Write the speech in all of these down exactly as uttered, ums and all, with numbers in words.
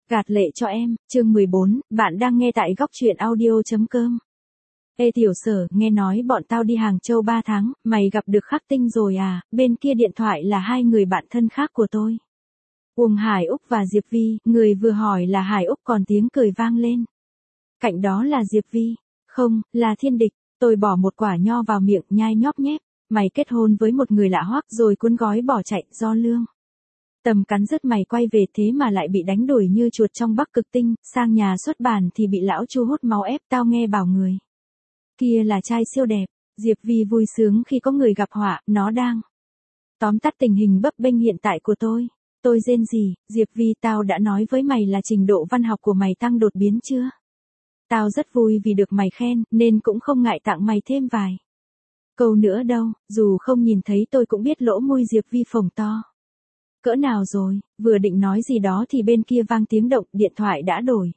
Gạt lệ cho em, chương mười bốn, bạn đang nghe tại góc truyện audio.com. Ê tiểu Sở, nghe nói bọn tao đi Hàng Châu ba tháng, mày gặp được Khắc Tinh rồi à, bên kia điện thoại là hai người bạn thân khác của tôi. Uông Hải Úc và Diệp Vi, người vừa hỏi là Hải Úc còn tiếng cười vang lên. Cạnh đó là Diệp Vi, không, là Thiên Địch, tôi bỏ một quả nho vào miệng nhai nhóp nhép, mày kết hôn với một người lạ hoắc rồi cuốn gói bỏ chạy, do lương. Tầm cắn rứt mày quay về thế mà lại bị đánh đuổi như chuột trong Bắc Cực Tinh, sang nhà xuất bản thì bị lão Chu hút máu ép, tao nghe bảo người kia là trai siêu đẹp. Diệp Vi vui sướng khi có người gặp họa, nó đang tóm tắt tình hình bấp bênh hiện tại của tôi. Tôi rên gì, Diệp Vi, tao đã nói với mày là trình độ văn học của mày tăng đột biến chưa? Tao rất vui vì được mày khen, nên cũng không ngại tặng mày thêm vài câu nữa đâu, dù không nhìn thấy tôi cũng biết lỗ mũi Diệp Vi phồng to cỡ nào rồi. Vừa định nói gì đó thì bên kia vang tiếng động, điện thoại đã đổi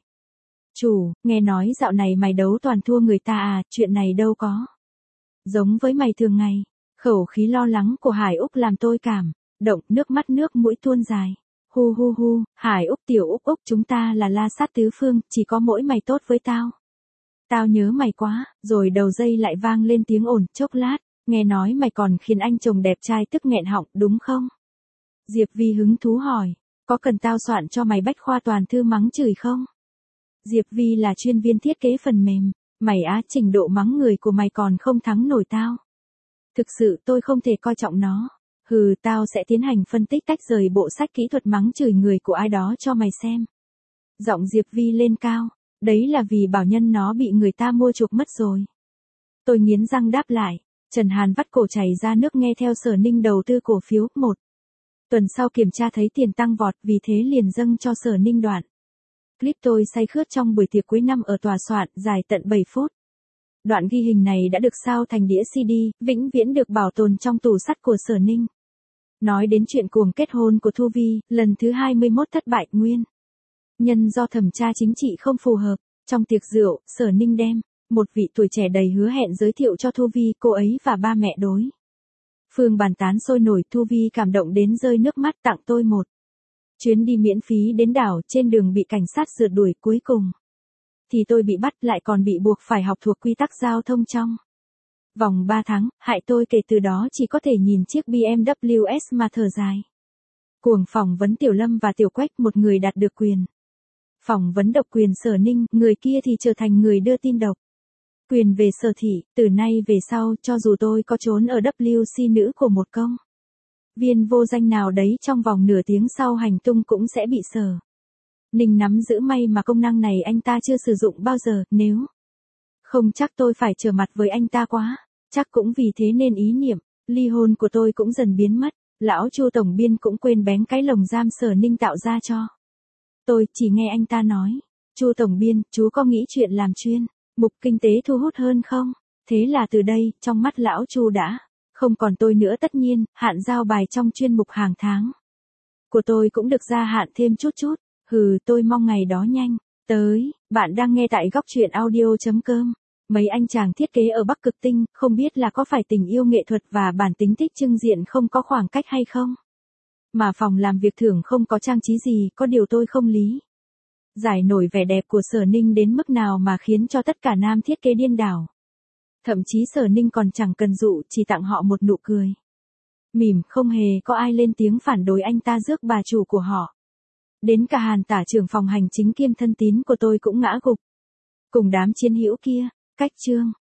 chủ. Nghe nói dạo này mày đấu toàn thua người ta à, chuyện này đâu có giống với mày thường ngày. Khẩu khí lo lắng của Hải Úc làm tôi cảm động, nước mắt nước mũi tuôn dài. Hu hu hu, Hải Úc, tiểu Úc Úc, chúng ta là la sát tứ phương, chỉ có mỗi mày tốt với tao. Tao nhớ mày quá. Rồi đầu dây lại vang lên tiếng ồn, chốc lát, nghe nói mày còn khiến anh chồng đẹp trai tức nghẹn họng, đúng không? Diệp Vi hứng thú hỏi, có cần tao soạn cho mày bách khoa toàn thư mắng chửi không? Diệp Vi là chuyên viên thiết kế phần mềm, mày á, trình độ mắng người của mày còn không thắng nổi tao. Thực sự tôi không thể coi trọng nó. Hừ, tao sẽ tiến hành phân tích tách rời bộ sách kỹ thuật mắng chửi người của ai đó cho mày xem. Giọng Diệp Vi lên cao, đấy là vì bảo nhân nó bị người ta mua chuộc mất rồi. Tôi nghiến răng đáp lại, Trần Hàn vắt cổ chảy ra nước nghe theo Sở Ninh đầu tư cổ phiếu. Một tuần sau kiểm tra thấy tiền tăng vọt, vì thế liền dâng cho Sở Ninh đoạn clip tôi say khướt trong buổi tiệc cuối năm ở tòa soạn, dài tận bảy phút. Đoạn ghi hình này đã được sao thành đĩa xê đê, vĩnh viễn được bảo tồn trong tủ sắt của Sở Ninh. Nói đến chuyện cuồng kết hôn của Thu Vi, lần thứ hai mươi mốt thất bại, nguyên nhân do thẩm tra chính trị không phù hợp. Trong tiệc rượu, Sở Ninh đem một vị tuổi trẻ đầy hứa hẹn giới thiệu cho Thu Vi, cô ấy và ba mẹ đối phương bàn tán sôi nổi. Thu Vi cảm động đến rơi nước mắt, tặng tôi một chuyến đi miễn phí đến đảo, trên đường bị cảnh sát rượt đuổi, cuối cùng thì tôi bị bắt, lại còn bị buộc phải học thuộc quy tắc giao thông trong vòng ba tháng, hại tôi kể từ đó chỉ có thể nhìn chiếc bê em vê ét mà thở dài. Cuồng phỏng vấn Tiểu Lâm và Tiểu Quách, một người đạt được quyền phỏng vấn độc quyền Sở Ninh, người kia thì trở thành người đưa tin độc quyền về Sở Thị. Từ nay về sau, cho dù tôi có trốn ở vê xê nữ của một công viên vô danh nào đấy, trong vòng nửa tiếng sau hành tung cũng sẽ bị Sở Ninh nắm giữ. May mà công năng này anh ta chưa sử dụng bao giờ, nếu không chắc tôi phải trở mặt với anh ta quá. Chắc cũng vì thế nên ý niệm ly hôn của tôi cũng dần biến mất. Lão Chu tổng biên cũng quên bén cái lồng giam Sở Ninh tạo ra cho tôi, chỉ nghe anh ta nói, Chu tổng biên, chú có nghĩ chuyện làm chuyên mục kinh tế thu hút hơn không? Thế là từ đây, trong mắt lão Chu đã không còn tôi nữa. Tất nhiên, hạn giao bài trong chuyên mục hàng tháng của tôi cũng được gia hạn thêm chút chút. Hừ, tôi mong ngày đó nhanh tới. Bạn đang nghe tại góc truyện audio.com. Mấy anh chàng thiết kế ở Bắc Cực Tinh, không biết là có phải tình yêu nghệ thuật và bản tính thích trưng diện không có khoảng cách hay không? Mà phòng làm việc thưởng không có trang trí gì, có điều tôi không lý giải nổi vẻ đẹp của Sở Ninh đến mức nào mà khiến cho tất cả nam thiết kế điên đảo. Thậm chí Sở Ninh còn chẳng cần dụ, chỉ tặng họ một nụ cười mỉm, không hề có ai lên tiếng phản đối anh ta rước bà chủ của họ. Đến cả Hàn tả trưởng phòng hành chính kiêm thân tín của tôi cũng ngã gục cùng đám chiến hữu kia. Cách chương